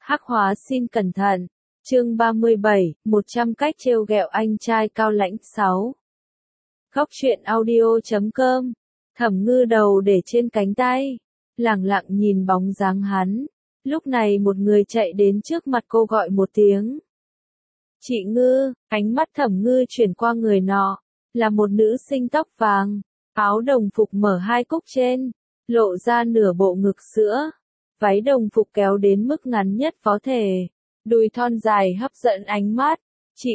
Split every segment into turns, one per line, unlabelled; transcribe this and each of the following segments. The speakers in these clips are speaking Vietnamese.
Hắc hóa xin cẩn thận. Chương 37, 100 cách trêu ghẹo anh trai cao lãnh 6. Góc truyện audio.com. Thẩm Ngư đầu để trên cánh tay, lẳng lặng nhìn bóng dáng hắn. Lúc này một người chạy đến trước mặt cô gọi một tiếng. Chị Ngư, ánh mắt Thẩm Ngư chuyển qua người nọ, là một nữ sinh tóc vàng, áo đồng phục mở hai cúc trên, lộ ra nửa bộ ngực sữa. Váy đồng phục kéo đến mức ngắn nhất có thể, đùi thon dài hấp dẫn ánh mắt. Chị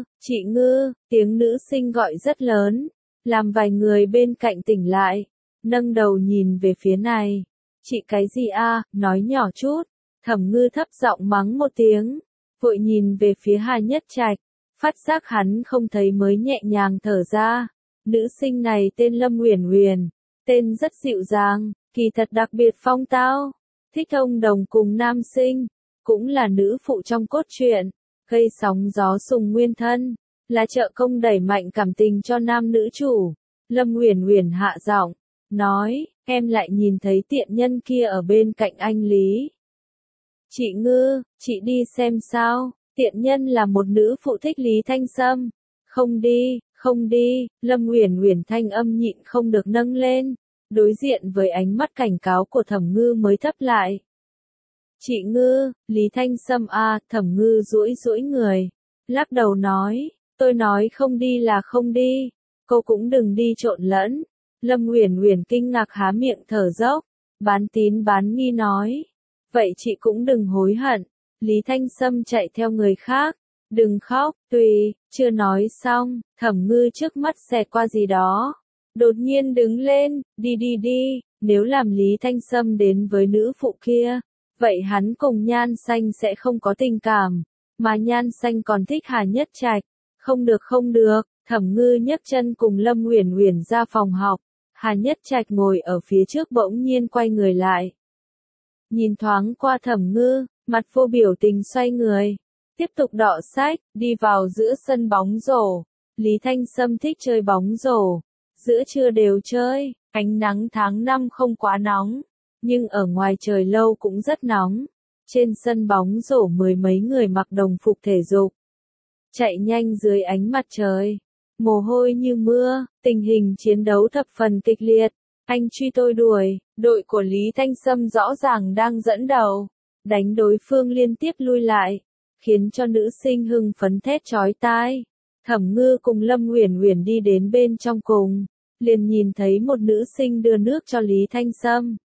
Ngư, tiếng nữ sinh gọi rất lớn, làm vài người bên cạnh tỉnh lại, nâng đầu nhìn về phía này. Chị cái gì a? Nói nhỏ chút. Thẩm Ngư thấp giọng mắng một tiếng, vội nhìn về phía Hà Nhất Trạch, phát giác hắn không thấy mới nhẹ nhàng thở ra. Nữ sinh này tên Lâm Uyển Uyển, tên rất dịu dàng, kỳ thật đặc biệt phong tao, thích thông đồng cùng nam sinh, cũng là nữ phụ trong cốt truyện, gây sóng gió sùng nguyên thân, là trợ công đẩy mạnh cảm tình cho nam nữ chủ. Lâm Uyển Uyển hạ giọng, nói, em lại nhìn thấy tiện nhân kia ở bên cạnh anh Lý. Chị Ngư, chị đi xem sao, tiện nhân là một nữ phụ thích Lý Thanh Sâm. Không đi, Lâm Uyển Uyển thanh âm nhịn không được nâng lên, đối diện với ánh mắt cảnh cáo của Thẩm Ngư mới thấp lại. Chị Ngư, Lý Thanh Sâm à? Thẩm Ngư duỗi duỗi người, lắc đầu nói, tôi nói không đi là không đi, cô cũng đừng đi trộn lẫn. Lâm Uyển Uyển kinh ngạc há miệng thở dốc, bán tín bán nghi nói, vậy chị cũng đừng hối hận, Lý Thanh Sâm chạy theo người khác, đừng khóc, tùy. Chưa nói xong, Thẩm Ngư trước mắt xẹt qua gì đó, đột nhiên đứng lên, đi, nếu làm Lý Thanh Sâm đến với nữ phụ kia, vậy hắn cùng Nhan Xanh sẽ không có tình cảm, mà Nhan Xanh còn thích Hà Nhất Trạch. Không được, Thẩm Ngư nhấc chân cùng Lâm Uyển Uyển ra phòng học. Hà Nhất Trạch ngồi ở phía trước bỗng nhiên quay người lại, nhìn thoáng qua Thẩm Ngư, mặt vô biểu tình xoay người, tiếp tục đọ sách, đi vào giữa sân bóng rổ. Lý Thanh Sâm thích chơi bóng rổ, giữa trưa đều chơi, ánh nắng tháng 5 không quá nóng, nhưng ở ngoài trời lâu cũng rất nóng. Trên sân bóng rổ mười mấy người mặc đồng phục thể dục, chạy nhanh dưới ánh mặt trời, mồ hôi như mưa, tình hình chiến đấu thập phần kịch liệt, anh truy tôi đuổi, đội của Lý Thanh Sâm rõ ràng đang dẫn đầu, đánh đối phương liên tiếp lui lại, khiến cho nữ sinh hưng phấn thét chói tai. Thẩm Ngư cùng Lâm Uyển Uyển đi đến bên trong cùng, liền nhìn thấy một nữ sinh đưa nước cho Lý Thanh Sâm.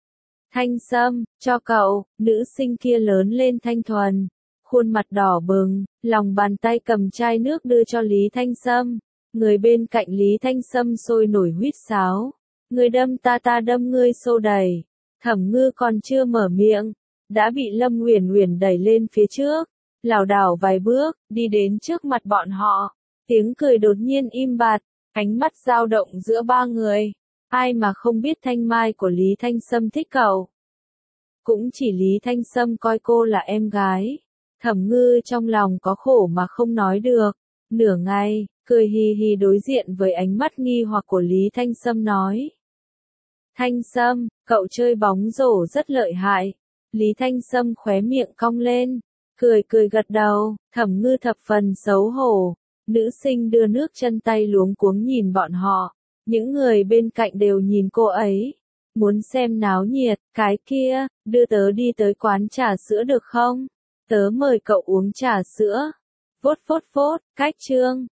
Thanh Sâm, cho cậu. Nữ sinh kia lớn lên thanh thuần, khuôn mặt đỏ bừng, lòng bàn tay cầm chai nước đưa cho Lý Thanh Sâm. Người bên cạnh Lý Thanh Sâm sôi nổi huýt sáo, người đâm ta đâm ngươi xô đẩy. Thẩm Ngư còn chưa mở miệng, đã bị Lâm Uyển Uyển đẩy lên phía trước, lảo đảo vài bước, đi đến trước mặt bọn họ. Tiếng cười đột nhiên im bặt, ánh mắt dao động giữa ba người. Ai mà không biết thanh mai của Lý Thanh Sâm thích cậu. Cũng chỉ Lý Thanh Sâm coi cô là em gái. Thẩm Ngư trong lòng có khổ mà không nói được. Nửa ngày, cười hì hì đối diện với ánh mắt nghi hoặc của Lý Thanh Sâm nói. Thanh Sâm, cậu chơi bóng rổ rất lợi hại. Lý Thanh Sâm khóe miệng cong lên, cười gật đầu. Thẩm Ngư thập phần xấu hổ. Nữ sinh đưa nước chân tay luống cuống nhìn bọn họ. Những người bên cạnh đều nhìn cô ấy, muốn xem náo nhiệt. Cái kia, đưa tớ đi tới quán trà sữa được không? Tớ mời cậu uống trà sữa. Phốt, cách chương.